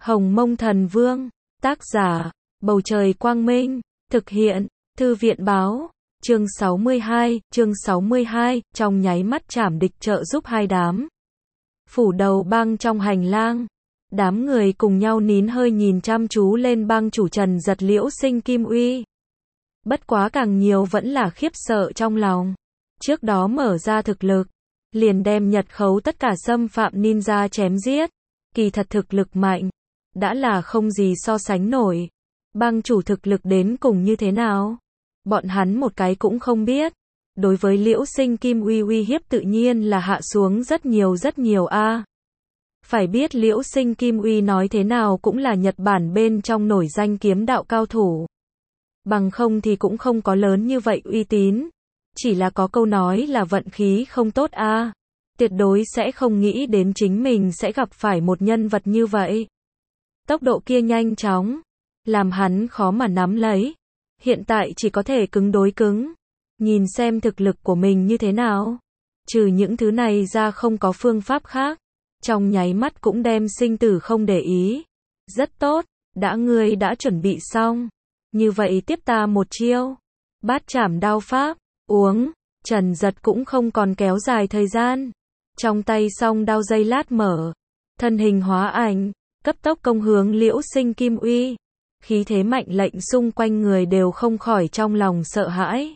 Hồng Mông Thần Vương, tác giả, Bầu Trời Quang Minh, thực hiện, Thư viện Báo, chương 62, trong nháy mắt trảm địch trợ giúp hai đám. Phủ đầu bang trong hành lang, đám người cùng nhau nín hơi nhìn chăm chú lên bang chủ Trần Giật Liễu Sinh Kim Uy. Bất quá càng nhiều vẫn là khiếp sợ trong lòng. Trước đó mở ra thực lực, liền đem Nhật khấu tất cả xâm phạm ninja chém giết. Kỳ thật thực lực mạnh, đã là không gì so sánh nổi. Bang chủ thực lực đến cùng như thế nào? Bọn hắn một cái cũng không biết. Đối với Liễu Sinh Kim Uy uy hiếp tự nhiên là hạ xuống rất nhiều a. Phải biết Liễu Sinh Kim Uy nói thế nào cũng là Nhật Bản bên trong nổi danh kiếm đạo cao thủ. Bằng không thì cũng không có lớn như vậy uy tín. Chỉ là có câu nói là vận khí không tốt a. Tuyệt đối sẽ không nghĩ đến chính mình sẽ gặp phải một nhân vật như vậy. Tốc độ kia nhanh chóng, làm hắn khó mà nắm lấy. Hiện tại chỉ có thể cứng đối cứng. Nhìn xem thực lực của mình như thế nào. Trừ những thứ này ra không có phương pháp khác. Trong nháy mắt cũng đem sinh tử không để ý. Rất tốt, ngươi đã chuẩn bị xong. Như vậy tiếp ta một chiêu. Bát chảm đao pháp, uống. Trần Giật cũng không còn kéo dài thời gian. Trong tay song đao giây lát mở. Thân hình hóa ảnh, cấp tốc công hướng Liễu Sinh Kim Uy. Khí thế mạnh lệnh xung quanh người đều không khỏi trong lòng sợ hãi.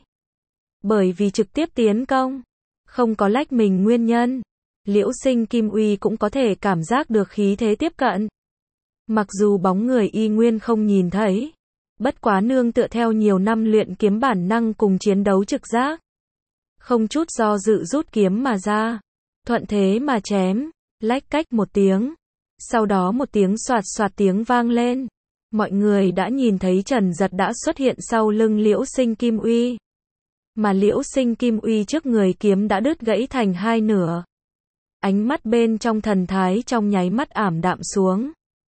Bởi vì trực tiếp tiến công, không có lách mình nguyên nhân. Liễu Sinh Kim Uy cũng có thể cảm giác được khí thế tiếp cận. Mặc dù bóng người y nguyên không nhìn thấy. Bất quá nương tựa theo nhiều năm luyện kiếm bản năng cùng chiến đấu trực giác. Không chút do dự rút kiếm mà ra. Thuận thế mà chém. Lách cách một tiếng. Sau đó một tiếng xoạt xoạt tiếng vang lên. Mọi người đã nhìn thấy Trần Giật đã xuất hiện sau lưng Liễu Sinh Kim Uy. Mà Liễu Sinh Kim Uy trước người kiếm đã đứt gãy thành hai nửa. Ánh mắt bên trong thần thái trong nháy mắt ảm đạm xuống.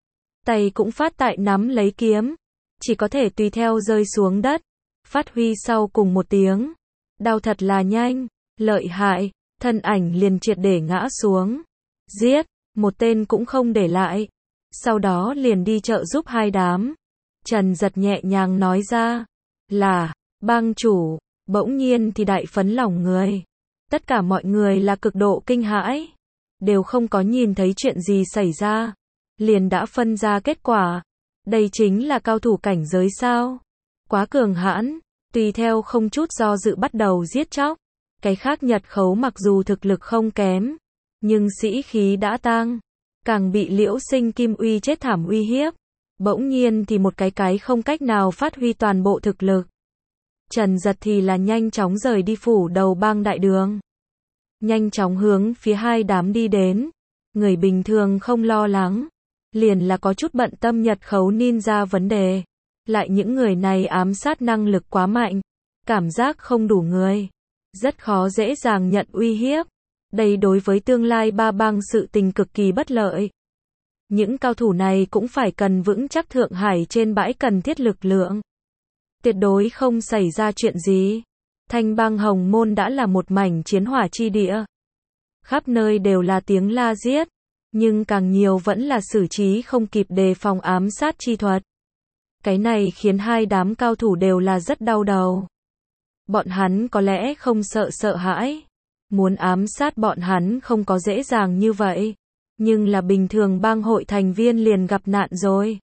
Tay cũng phát tại nắm lấy kiếm. Chỉ có thể tùy theo rơi xuống đất. Phát huy sau cùng một tiếng. Đao thật là nhanh, lợi hại, thân ảnh liền triệt để ngã xuống. Giết, một tên cũng không để lại. Sau đó liền đi trợ giúp hai đám. Trần Giật nhẹ nhàng nói ra. Là, bang chủ. Bỗng nhiên thì đại phấn lòng người. Tất cả mọi người là cực độ kinh hãi. Đều không có nhìn thấy chuyện gì xảy ra. Liền đã phân ra kết quả. Đây chính là cao thủ cảnh giới sao? Quá cường hãn. Tùy theo không chút do dự bắt đầu giết chóc. Cái khác Nhật khấu mặc dù thực lực không kém. Nhưng sĩ khí đã tăng. Càng bị Liễu Sinh Kim Uy chết thảm uy hiếp. Bỗng nhiên thì một cái không cách nào phát huy toàn bộ thực lực. Trần Giật thì là nhanh chóng rời đi phủ đầu bang đại đường. Nhanh chóng hướng phía hai đám đi đến. Người bình thường không lo lắng. Liền là có chút bận tâm Nhật khấu ninja vấn đề. Lại những người này ám sát năng lực quá mạnh. Cảm giác không đủ người. Rất khó dễ dàng nhận uy hiếp. Đây đối với tương lai ba bang sự tình cực kỳ bất lợi. Những cao thủ này cũng phải cần vững chắc Thượng Hải trên bãi cần thiết lực lượng. Tuyệt đối không xảy ra chuyện gì. Thanh bang Hồng Môn đã là một mảnh chiến hỏa chi địa. Khắp nơi đều là tiếng la giết. Nhưng càng nhiều vẫn là xử trí không kịp đề phòng ám sát chi thuật. Cái này khiến hai đám cao thủ đều là rất đau đầu. Bọn hắn có lẽ không sợ hãi. Muốn ám sát bọn hắn không có dễ dàng như vậy. Nhưng là bình thường bang hội thành viên liền gặp nạn rồi.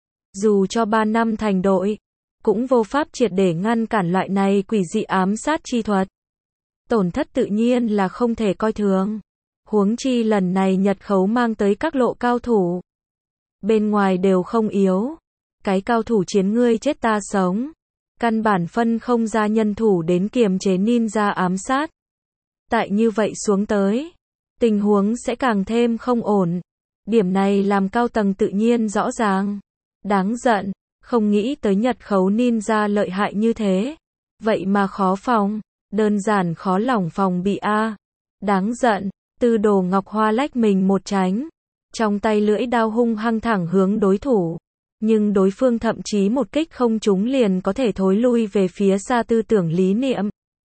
Dù cho 3 năm thành đội, cũng vô pháp triệt để ngăn cản loại này quỷ dị ám sát chi thuật. Tổn thất tự nhiên là không thể coi thường. Huống chi lần này Nhật khấu mang tới các lộ cao thủ. Bên ngoài đều không yếu. Cái cao thủ chiến ngươi chết ta sống. Căn bản phân không ra nhân thủ đến kiềm chế ninja ám sát. Tại như vậy xuống tới, tình huống sẽ càng thêm không ổn. Điểm này làm cao tầng tự nhiên rõ ràng. Đáng giận, không nghĩ tới Nhật khấu ninja lợi hại như thế. Vậy mà khó phòng, đơn giản khó lòng phòng bị a. Đáng giận, Tư Đồ Ngọc Hoa lách mình một tránh. Trong tay lưỡi đao hung hăng thẳng hướng đối thủ. Nhưng đối phương thậm chí một kích không trúng liền có thể thối lui về phía xa tư tưởng lý niệm.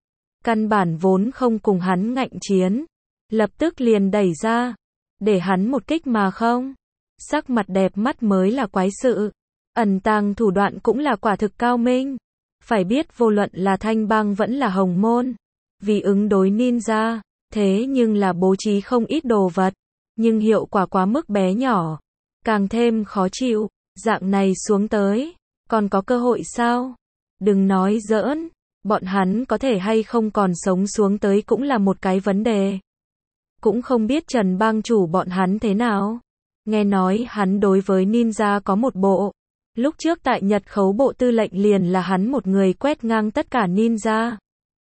Căn bản vốn không cùng hắn ngạnh chiến. Lập tức liền đẩy ra. Để hắn một kích mà không. Sắc mặt đẹp mắt mới là quái sự. Ẩn tàng thủ đoạn cũng là quả thực cao minh. Phải biết vô luận là Thanh Bang vẫn là Hồng Môn. Vì ứng đối ninja, thế nhưng là bố trí không ít đồ vật. Nhưng hiệu quả quá mức bé nhỏ. Càng thêm khó chịu. Dạng này xuống tới. Còn có cơ hội sao? Đừng nói giỡn. Bọn hắn có thể hay không còn sống xuống tới cũng là một cái vấn đề. Cũng không biết Trần Bang chủ bọn hắn thế nào. Nghe nói hắn đối với ninja có một bộ. Lúc trước tại Nhật Khấu bộ tư lệnh liền là hắn một người quét ngang tất cả ninja.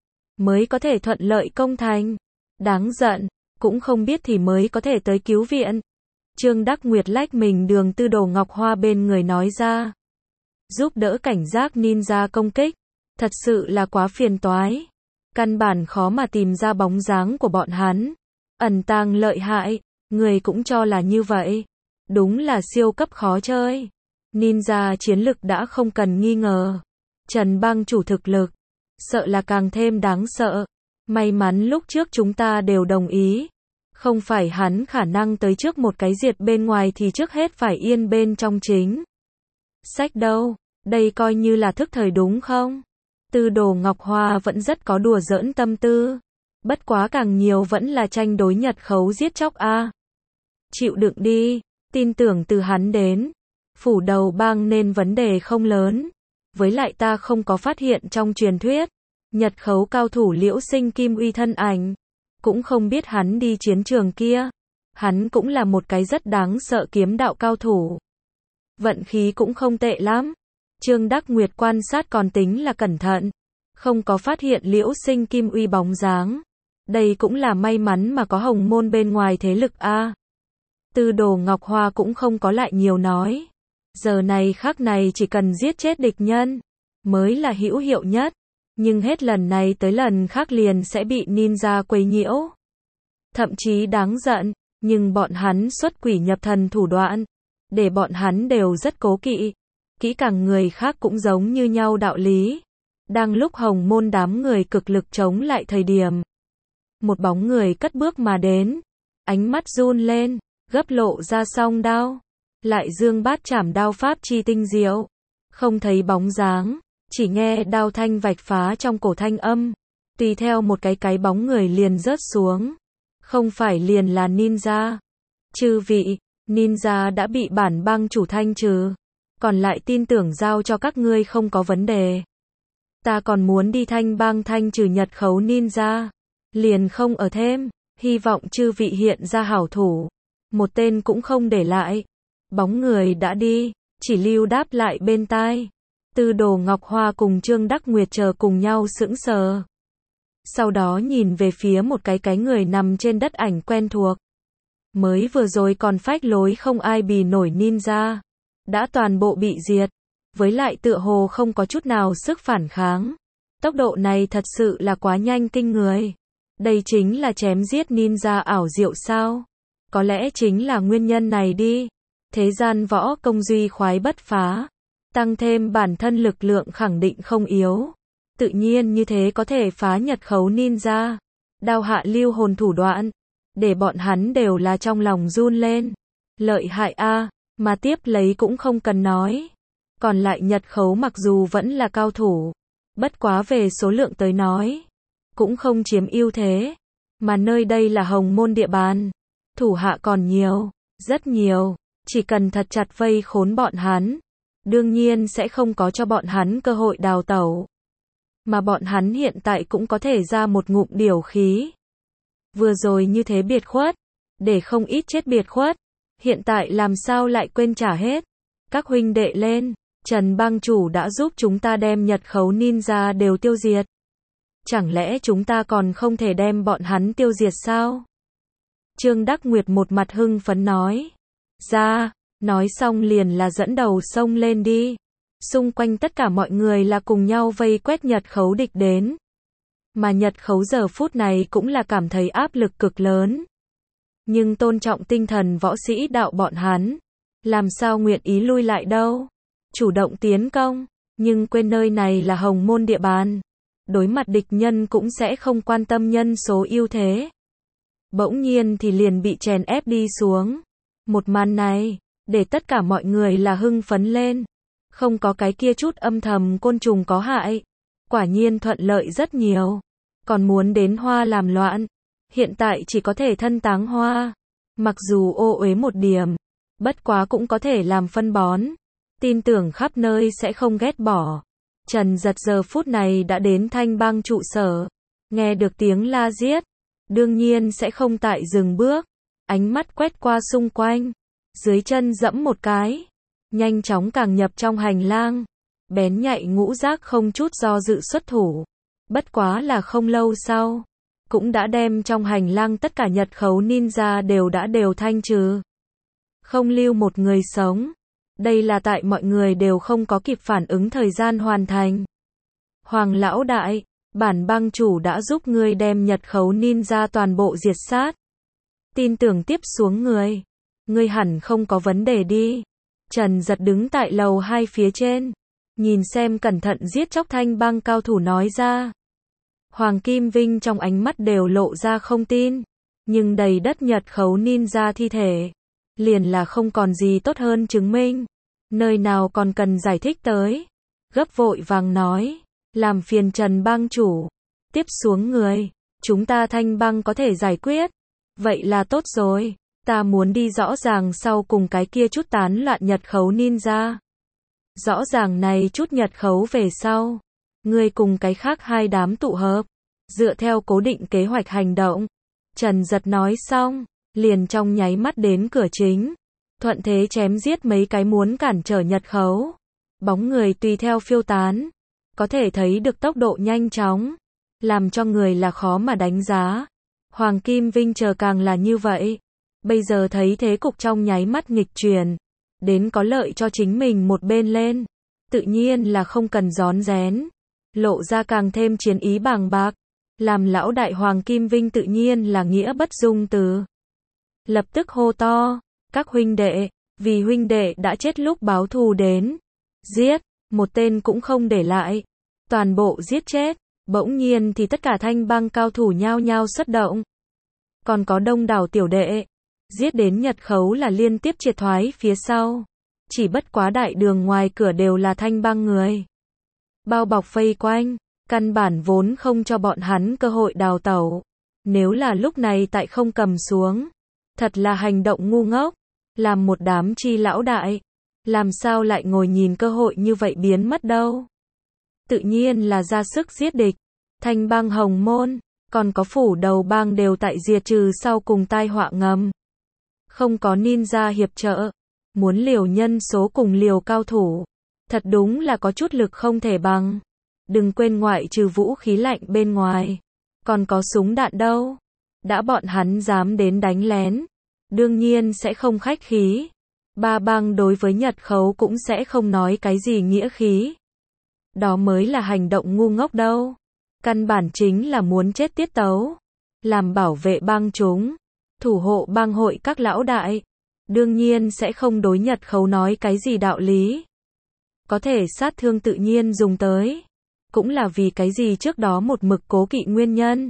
Mới có thể thuận lợi công thành. Đáng giận, cũng không biết thì mới có thể tới cứu viện. Trương Đắc Nguyệt lách mình đường Tư Đồ Ngọc Hoa bên người nói ra. Giúp đỡ cảnh giác ninja công kích. Thật sự là quá phiền toái. Căn bản khó mà tìm ra bóng dáng của bọn hắn. Ẩn tàng lợi hại, người cũng cho là như vậy. Đúng là siêu cấp khó chơi. Ninja chiến lực đã không cần nghi ngờ. Trần Bang chủ thực lực, sợ là càng thêm đáng sợ. May mắn lúc trước chúng ta đều đồng ý. Không phải hắn khả năng tới trước một cái diệt bên ngoài thì trước hết phải yên bên trong chính. Sách đâu, đây coi như là thức thời đúng không? Tư Đồ Ngọc Hoa vẫn rất có đùa giỡn tâm tư. Bất quá càng nhiều vẫn là tranh đối Nhật Khấu giết chóc a. Chịu đựng đi, tin tưởng từ hắn đến. Phủ Đầu Bang nên vấn đề không lớn. Với lại ta không có phát hiện trong truyền thuyết. Nhật Khấu cao thủ Liễu Sinh Kim Uy thân ảnh. Cũng không biết hắn đi chiến trường kia. Hắn cũng là một cái rất đáng sợ kiếm đạo cao thủ. Vận khí cũng không tệ lắm. Trương Đắc Nguyệt quan sát còn tính là cẩn thận. Không có phát hiện Liễu Sinh Kim Uy bóng dáng. Đây cũng là may mắn mà có Hồng Môn bên ngoài thế lực a. Tư Đồ Ngọc Hoa cũng không có lại nhiều nói. Giờ này khắc này chỉ cần giết chết địch nhân mới là hữu hiệu nhất. Nhưng hết lần này tới lần khác liền sẽ bị ninja quấy nhiễu. Thậm chí đáng giận, nhưng bọn hắn xuất quỷ nhập thần thủ đoạn. Để bọn hắn đều rất cố kỵ. Kỹ càng người khác cũng giống như nhau đạo lý. Đang lúc Hồng Môn đám người cực lực chống lại thời điểm. Một bóng người cất bước mà đến. Ánh mắt run lên, gấp lộ ra song đao. Lại dương bát chảm đao pháp chi tinh diệu. Không thấy bóng dáng, chỉ nghe đao thanh vạch phá trong cổ thanh âm. Tùy theo một cái bóng người liền rớt xuống. Không phải liền là ninja. Chư vị, ninja đã bị bản bang chủ thanh trừ. Còn lại tin tưởng giao cho các ngươi không có vấn đề. Ta còn muốn đi Thanh Bang thanh trừ Nhật Khấu ninja. Liền không ở thêm. Hy vọng chư vị hiện ra hảo thủ. Một tên cũng không để lại. Bóng người đã đi. Chỉ lưu đáp lại bên tai. Tư Đồ Ngọc Hoa cùng Trương Đắc Nguyệt chờ cùng nhau sững sờ. Sau đó nhìn về phía một cái người nằm trên đất ảnh quen thuộc. Mới vừa rồi còn phách lối không ai bì nổi ninja. Đã toàn bộ bị diệt. Với lại tựa hồ không có chút nào sức phản kháng. Tốc độ này thật sự là quá nhanh kinh người. Đây chính là chém giết ninja ảo diệu sao? Có lẽ chính là nguyên nhân này đi. Thế gian võ công duy khoái bất phá. Tăng thêm bản thân lực lượng khẳng định không yếu. Tự nhiên như thế có thể phá Nhật Khấu ninja. Đao hạ lưu hồn thủ đoạn. Để bọn hắn đều là trong lòng run lên. Lợi hại a, mà tiếp lấy cũng không cần nói. Còn lại Nhật Khấu mặc dù vẫn là cao thủ. Bất quá về số lượng tới nói. Cũng không chiếm ưu thế. Mà nơi đây là Hồng Môn địa bàn. Thủ hạ còn nhiều. Rất nhiều. Chỉ cần thật chặt vây khốn bọn hắn. Đương nhiên sẽ không có cho bọn hắn cơ hội đào tẩu. Mà bọn hắn hiện tại cũng có thể ra một ngụm điểu khí. Vừa rồi như thế biệt khuất. Để không ít chết biệt khuất. Hiện tại làm sao lại quên trả hết. Các huynh đệ lên. Trần Bang chủ đã giúp chúng ta đem Nhật Khấu ninja đều tiêu diệt. Chẳng lẽ chúng ta còn không thể đem bọn hắn tiêu diệt sao? Trương Đắc Nguyệt một mặt hưng phấn nói. Ra, nói xong liền là dẫn đầu xông lên đi. Xung quanh tất cả mọi người là cùng nhau vây quét Nhật Khấu địch đến. Mà Nhật Khấu giờ phút này cũng là cảm thấy áp lực cực lớn. Nhưng tôn trọng tinh thần võ sĩ đạo bọn hắn. Làm sao nguyện ý lui lại đâu. Chủ động tiến công. Nhưng quên nơi này là Hồng Môn địa bàn. Đối mặt địch nhân cũng sẽ không quan tâm nhân số ưu thế. Bỗng nhiên thì liền bị chèn ép đi xuống. Một màn này, để tất cả mọi người là hưng phấn lên. Không có cái kia chút âm thầm côn trùng có hại. Quả nhiên thuận lợi rất nhiều. Còn muốn đến hoa làm loạn. Hiện tại chỉ có thể thân táng hoa. Mặc dù ô uế một điểm. Bất quá cũng có thể làm phân bón. Tin tưởng khắp nơi sẽ không ghét bỏ. Trần Giật giờ phút này đã đến Thanh Bang trụ sở. Nghe được tiếng la giết. Đương nhiên sẽ không tại dừng bước. Ánh mắt quét qua xung quanh. Dưới chân dẫm một cái. Nhanh chóng càng nhập trong hành lang. Bén nhạy ngũ giác không chút do dự xuất thủ. Bất quá là không lâu sau. Cũng đã đem trong hành lang tất cả Nhật khấu ninja đều thanh trừ. Không lưu một người sống. Đây là tại mọi người đều không có kịp phản ứng thời gian hoàn thành. Hoàng lão đại, bản bang chủ đã giúp ngươi đem Nhật khấu ninja toàn bộ diệt sát. Tin tưởng tiếp xuống ngươi hẳn không có vấn đề đi. Trần Giật đứng tại lầu 2 phía trên, nhìn xem cẩn thận giết chóc Thanh Bang cao thủ nói ra. Hoàng Kim Vinh trong ánh mắt đều lộ ra không tin, nhưng đầy đất Nhật khấu ninja thi thể, liền là không còn gì tốt hơn chứng minh. Nơi nào còn cần giải thích tới. Gấp vội vàng nói, làm phiền Trần bang chủ, tiếp xuống chúng ta Thanh Bang có thể giải quyết. Vậy là tốt rồi, ta muốn đi rõ ràng sau cùng cái kia chút tán loạn Nhật khấu ninja. Rõ ràng này chút Nhật khấu về sau, ngươi cùng cái khác hai đám tụ hợp, dựa theo cố định kế hoạch hành động. Trần Giật nói xong, liền trong nháy mắt đến cửa chính, thuận thế chém giết mấy cái muốn cản trở Nhật khấu. Bóng người tùy theo phiêu tán, có thể thấy được tốc độ nhanh chóng, làm cho người là khó mà đánh giá. Hoàng Kim Vinh chờ càng là như vậy. Bây giờ thấy thế cục trong nháy mắt nghịch chuyển, đến có lợi cho chính mình một bên lên. Tự nhiên là không cần rón rén, lộ ra càng thêm chiến ý bàng bạc. Làm lão đại Hoàng Kim Vinh tự nhiên là nghĩa bất dung từ. Lập tức hô to, các huynh đệ, vì huynh đệ đã chết lúc báo thù đến. Giết, một tên cũng không để lại. Toàn bộ giết chết. Bỗng nhiên thì tất cả Thanh Bang cao thủ nhao nhao xuất động. Còn có đông đảo tiểu đệ. Giết đến Nhật khấu là liên tiếp triệt thoái phía sau. Chỉ bất quá đại đường ngoài cửa đều là Thanh Bang người. Bao bọc vây quanh. Căn bản vốn không cho bọn hắn cơ hội đào tẩu. Nếu là lúc này tại không cầm xuống. Thật là hành động ngu ngốc. Làm một đám chi lão đại. Làm sao lại ngồi nhìn cơ hội như vậy biến mất đâu. Tự nhiên là ra sức giết địch. Thanh Bang Hồng Môn, còn có phủ đầu bang đều tại diệt trừ sau cùng tai họa ngầm. Không có ninja hiệp trợ. Muốn liều nhân số cùng liều cao thủ. Thật đúng là có chút lực không thể bằng. Đừng quên ngoại trừ vũ khí lạnh bên ngoài. Còn có súng đạn đâu. Đã bọn hắn dám đến đánh lén. Đương nhiên sẽ không khách khí. Ba bang đối với Nhật khấu cũng sẽ không nói cái gì nghĩa khí. Đó mới là hành động ngu ngốc đâu. Căn bản chính là muốn chết tiết tấu. Làm bảo vệ bang chúng. Thủ hộ bang hội các lão đại. Đương nhiên sẽ không đối Nhật khấu nói cái gì đạo lý. Có thể sát thương tự nhiên dùng tới. Cũng là vì cái gì trước đó một mực cố kỵ nguyên nhân.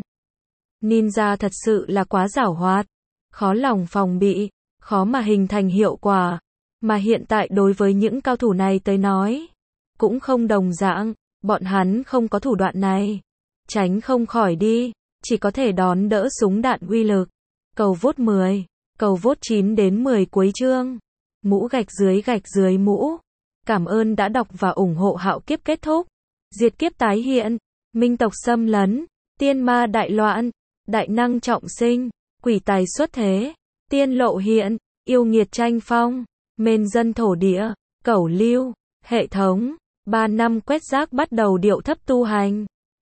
Ninja thật sự là quá giảo hoạt. Khó lòng phòng bị. Khó mà hình thành hiệu quả. Mà hiện tại đối với những cao thủ này tới nói. Cũng không đồng dạng. Bọn hắn không có thủ đoạn này. Tránh không khỏi đi. Chỉ có thể đón đỡ súng đạn uy lực. Cầu vote 10. Cầu vote 9 đến 10 cuối chương. Mũ gạch dưới mũ. Cảm ơn đã đọc và ủng hộ Hạo Kiếp kết thúc. Diệt kiếp tái hiện. Minh tộc xâm lấn. Tiên ma đại loạn. Đại năng trọng sinh. Quỷ tài xuất thế. Tiên lộ hiện. Yêu nghiệt tranh phong. Mên dân thổ địa. Cẩu lưu. Hệ thống. 3 năm quét rác bắt đầu điệu thấp tu hành.